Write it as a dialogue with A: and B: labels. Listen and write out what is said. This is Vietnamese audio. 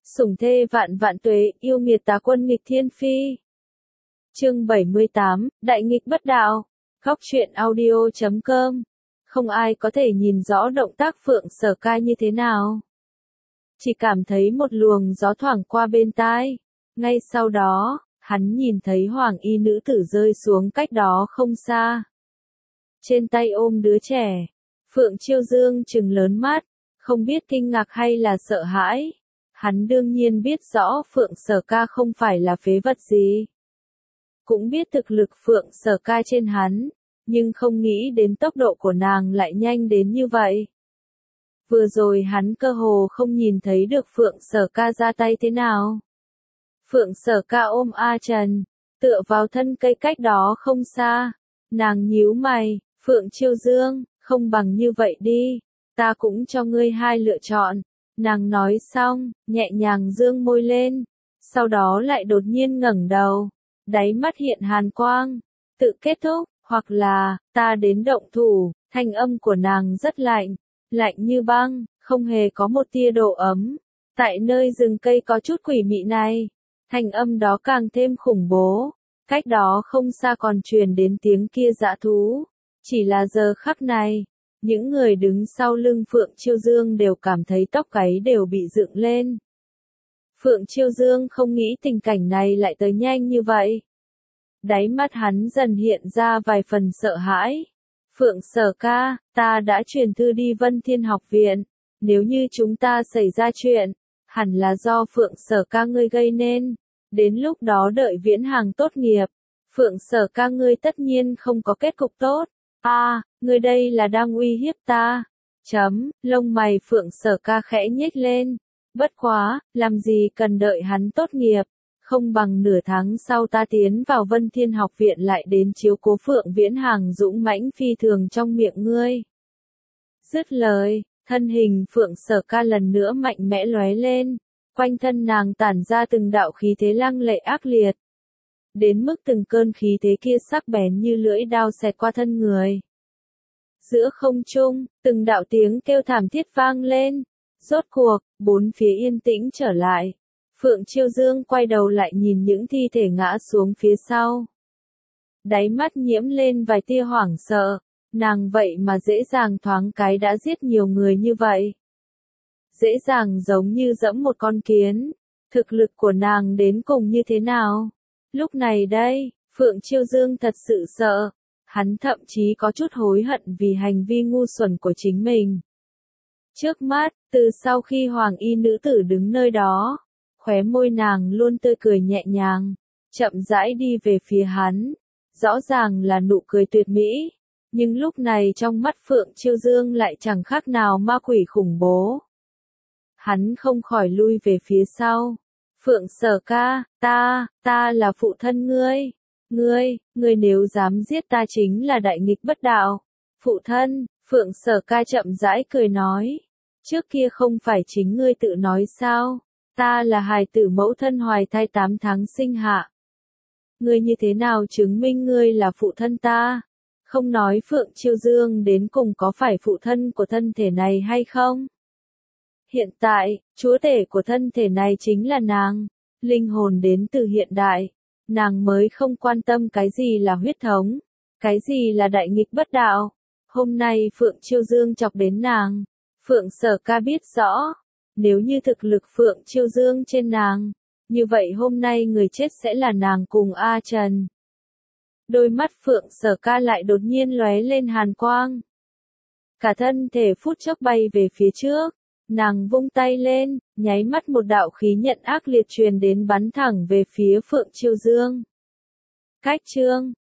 A: Sủng thê vạn vạn tuế, yêu nghiệt tá quân nghịch thiên phi. Chương 78, Đại nghịch bất đạo. Góc truyện audio.com. Không ai có thể nhìn rõ động tác Phượng Sở Ca như thế nào. Chỉ cảm thấy một luồng gió thoảng qua bên tai. Ngay sau đó, hắn nhìn thấy hoàng y nữ tử rơi xuống cách đó không xa. Trên tay ôm đứa trẻ. Phượng Chiêu Dương trừng lớn mắt, không biết kinh ngạc hay là sợ hãi. Hắn đương nhiên biết rõ Phượng Sở Ca không phải là phế vật gì. Cũng biết thực lực Phượng Sở Ca trên hắn, nhưng không nghĩ đến tốc độ của nàng lại nhanh đến như vậy. Vừa rồi hắn cơ hồ không nhìn thấy được Phượng Sở Ca ra tay thế nào. Phượng Sở Ca ôm A Trần, tựa vào thân cây cách đó không xa. Nàng nhíu mày, Phượng Chiêu Dương, không bằng như vậy đi, ta cũng cho ngươi hai lựa chọn. Nàng nói xong, nhẹ nhàng dương môi lên, sau đó lại đột nhiên ngẩng đầu, đáy mắt hiện hàn quang, tự kết thúc, hoặc là, ta đến động thủ. Thanh âm của nàng rất lạnh, lạnh như băng, không hề có một tia độ ấm. Tại nơi rừng cây có chút quỷ mị này, thanh âm đó càng thêm khủng bố, cách đó không xa còn truyền đến tiếng kia dã thú. Chỉ là giờ khắc này, những người đứng sau lưng Phượng Chiêu Dương đều cảm thấy tóc gáy đều bị dựng lên. Phượng Chiêu Dương không nghĩ tình cảnh này lại tới nhanh như vậy. Đáy mắt hắn dần hiện ra vài phần sợ hãi. Phượng Sở Ca, ta đã truyền thư đi Vân Thiên Học Viện. Nếu như chúng ta xảy ra chuyện, hẳn là do Phượng Sở Ca ngươi gây nên. Đến lúc đó đợi Viễn Hàng tốt nghiệp, Phượng Sở Ca ngươi tất nhiên không có kết cục tốt. Ngươi đây là đang uy hiếp ta. Lông mày Phượng Sở Ca khẽ nhếch lên. Bất quá, làm gì cần đợi hắn tốt nghiệp, không bằng nửa tháng sau ta tiến vào Vân Thiên Học Viện lại đến chiếu cố Phượng Viễn Hàng dũng mãnh phi thường trong miệng ngươi. Dứt lời, thân hình Phượng Sở Ca lần nữa mạnh mẽ lóe lên, quanh thân nàng tản ra từng đạo khí thế lăng lệ ác liệt. Đến mức từng cơn khí thế kia sắc bén như lưỡi đao xẹt qua thân người. Giữa không trung, từng đạo tiếng kêu thảm thiết vang lên. Rốt cuộc, bốn phía yên tĩnh trở lại. Phượng Chiêu Dương quay đầu lại nhìn những thi thể ngã xuống phía sau. Đáy mắt nhiễm lên vài tia hoảng sợ. Nàng vậy mà dễ dàng thoáng cái đã giết nhiều người như vậy. Dễ dàng giống như dẫm một con kiến. Thực lực của nàng đến cùng như thế nào? Lúc này đây, Phượng Chiêu Dương thật sự sợ. Hắn thậm chí có chút hối hận vì hành vi ngu xuẩn của chính mình. Trước mắt, từ sau khi hoàng y nữ tử đứng nơi đó, khóe môi nàng luôn tươi cười nhẹ nhàng, chậm rãi đi về phía hắn. Rõ ràng là nụ cười tuyệt mỹ, nhưng lúc này trong mắt Phượng Chiêu Dương lại chẳng khác nào ma quỷ khủng bố. Hắn không khỏi lui về phía sau. Phượng Sở Ca, ta là phụ thân ngươi. Ngươi nếu dám giết ta chính là đại nghịch bất đạo. Phụ thân, Phượng Sở Ca chậm rãi cười nói. Trước kia không phải chính ngươi tự nói sao? Ta là hài tử mẫu thân hoài thai 8 tháng sinh hạ. Ngươi như thế nào chứng minh ngươi là phụ thân ta? Không nói Phượng Chiêu Dương đến cùng có phải phụ thân của thân thể này hay không? Hiện tại, chúa tể của thân thể này chính là nàng. Linh hồn đến từ hiện đại. Nàng mới không quan tâm cái gì là huyết thống, cái gì là đại nghịch bất đạo. Hôm nay Phượng Chiêu Dương chọc đến nàng. Phượng Sở Ca biết rõ, nếu như thực lực Phượng Chiêu Dương trên nàng, như vậy hôm nay người chết sẽ là nàng cùng A Trần. Đôi mắt Phượng Sở Ca lại đột nhiên lóe lên hàn quang. Cả thân thể phút chốc bay về phía trước, nàng vung tay lên, nháy mắt một đạo khí nhận ác liệt truyền đến bắn thẳng về phía Phượng Chiêu Dương. Cách chương